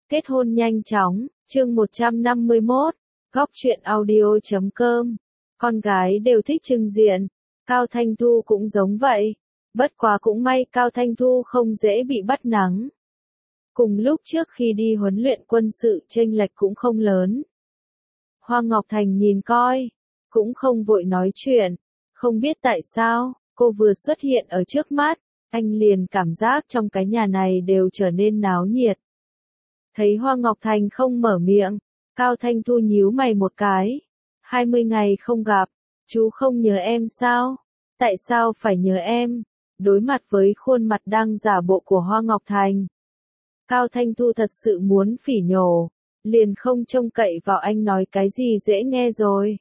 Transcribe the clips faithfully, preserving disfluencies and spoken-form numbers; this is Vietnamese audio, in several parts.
Kết hôn nhanh chóng, chương một trăm năm mươi mốt, góc truyện audio chấm com. Con gái đều thích trưng diện, Cao Thanh Thu cũng giống vậy. Bất quá cũng may Cao Thanh Thu không dễ bị bắt nắng. Cùng lúc trước khi đi huấn luyện quân sự chênh lệch cũng không lớn. Hoa Ngọc Thành nhìn coi, cũng không vội nói chuyện. Không biết tại sao, cô vừa xuất hiện ở trước mắt, anh liền cảm giác trong cái nhà này đều trở nên náo nhiệt. Thấy Hoa Ngọc Thành không mở miệng, Cao Thanh Thu nhíu mày một cái. Hai mươi ngày không gặp, chú không nhớ em sao? Tại sao phải nhớ em? Đối mặt với khuôn mặt đang giả bộ của Hoa Ngọc Thành, Cao Thanh Thu thật sự muốn phỉ nhổ, liền không trông cậy vào anh nói cái gì dễ nghe rồi.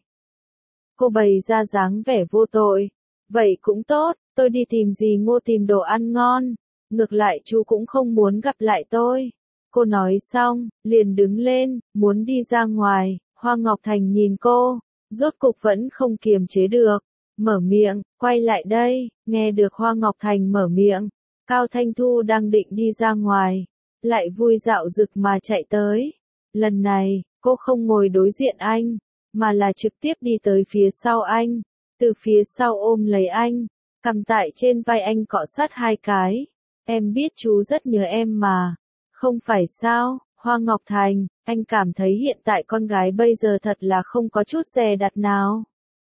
Cô bày ra dáng vẻ vô tội. Vậy cũng tốt, tôi đi tìm dì Ngô tìm đồ ăn ngon. Ngược lại chú cũng không muốn gặp lại tôi. Cô nói xong, liền đứng lên, muốn đi ra ngoài. Hoa Ngọc Thành nhìn cô, rốt cục vẫn không kiềm chế được. Mở miệng, quay lại đây, nghe được Hoa Ngọc Thành mở miệng. Cao Thanh Thu đang định đi ra ngoài, lại vui dạo dực mà chạy tới. Lần này, cô không ngồi đối diện anh, mà là trực tiếp đi tới phía sau anh. Từ phía sau ôm lấy anh, cầm tại trên vai anh cọ sát hai cái. Em biết chú rất nhớ em mà. Không phải sao, Hoa Ngọc Thành, anh cảm thấy hiện tại con gái bây giờ thật là không có chút dè đặt nào.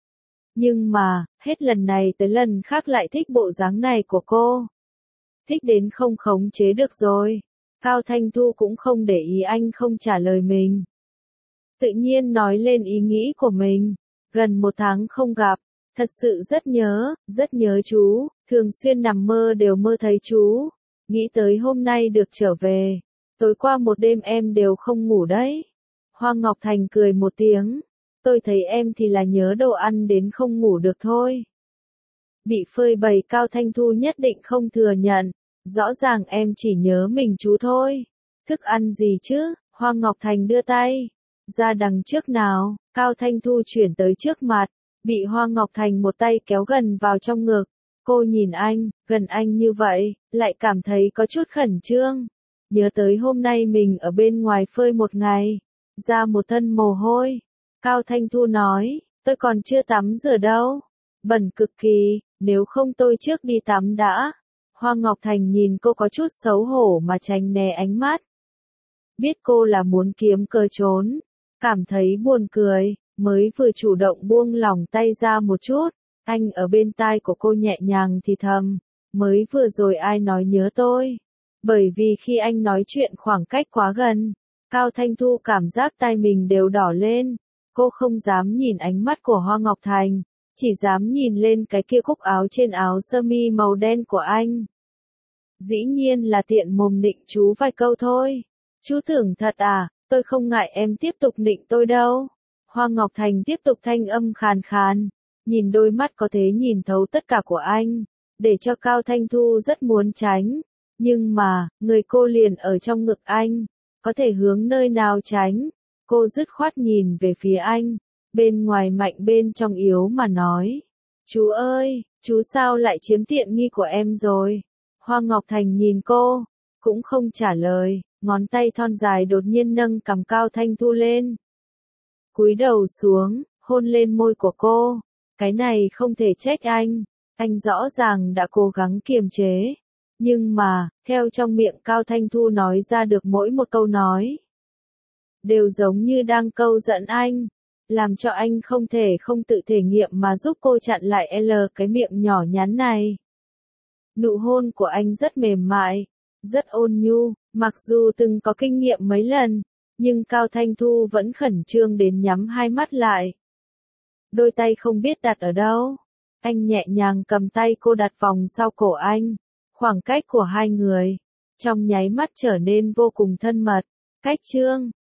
Nhưng mà, hết lần này tới lần khác lại thích bộ dáng này của cô. Thích đến không khống chế được rồi. Cao Thanh Thu cũng không để ý anh không trả lời mình. Tự nhiên nói lên ý nghĩ của mình. Gần một tháng không gặp, thật sự rất nhớ, rất nhớ chú, thường xuyên nằm mơ đều mơ thấy chú. Nghĩ tới hôm nay được trở về, tối qua một đêm em đều không ngủ đấy. Hoa Ngọc Thành cười một tiếng, tôi thấy em thì là nhớ đồ ăn đến không ngủ được thôi. Bị phơi bày Cao Thanh Thu nhất định không thừa nhận, rõ ràng em chỉ nhớ mình chú thôi. Thức ăn gì chứ? Hoa Ngọc Thành đưa tay ra đằng trước nào, Cao Thanh Thu chuyển tới trước mặt, bị Hoa Ngọc Thành một tay kéo gần vào trong ngực. Cô nhìn anh, gần anh như vậy, lại cảm thấy có chút khẩn trương. Nhớ tới hôm nay mình ở bên ngoài phơi một ngày, ra một thân mồ hôi. Cao Thanh Thu nói, tôi còn chưa tắm rửa đâu. Bẩn cực kỳ, nếu không tôi trước đi tắm đã. Hoa Ngọc Thành nhìn cô có chút xấu hổ mà tránh né ánh mắt. Biết cô là muốn kiếm cơ trốn, cảm thấy buồn cười, mới vừa chủ động buông lỏng tay ra một chút. Anh ở bên tai của cô nhẹ nhàng thì thầm, mới vừa rồi ai nói nhớ tôi. Bởi vì khi anh nói chuyện khoảng cách quá gần, Cao Thanh Thu cảm giác tai mình đều đỏ lên. Cô không dám nhìn ánh mắt của Hoa Ngọc Thành, chỉ dám nhìn lên cái kia cúc áo trên áo sơ mi màu đen của anh. Dĩ nhiên là tiện mồm nịnh chú vài câu thôi. Chú tưởng thật à, tôi không ngại em tiếp tục nịnh tôi đâu. Hoa Ngọc Thành tiếp tục thanh âm khàn khàn, nhìn đôi mắt có thể nhìn thấu tất cả của anh, để cho Cao Thanh Thu rất muốn tránh. Nhưng mà, người cô liền ở trong ngực anh, có thể hướng nơi nào tránh. Cô dứt khoát nhìn về phía anh, bên ngoài mạnh bên trong yếu mà nói. Chú ơi, chú sao lại chiếm tiện nghi của em rồi? Hoa Ngọc Thành nhìn cô, cũng không trả lời, ngón tay thon dài đột nhiên nâng cằm Cao Thanh Thu lên. Cúi đầu xuống, hôn lên môi của cô. Cái này không thể trách anh, anh rõ ràng đã cố gắng kiềm chế. Nhưng mà, theo trong miệng Cao Thanh Thu nói ra được mỗi một câu nói, đều giống như đang câu giận anh, làm cho anh không thể không tự thể nghiệm mà giúp cô chặn lại L cái miệng nhỏ nhắn này. Nụ hôn của anh rất mềm mại, rất ôn nhu, mặc dù từng có kinh nghiệm mấy lần, nhưng Cao Thanh Thu vẫn khẩn trương đến nhắm hai mắt lại. Đôi tay không biết đặt ở đâu, anh nhẹ nhàng cầm tay cô đặt vòng sau cổ anh, khoảng cách của hai người, trong nháy mắt trở nên vô cùng thân mật. Cách chương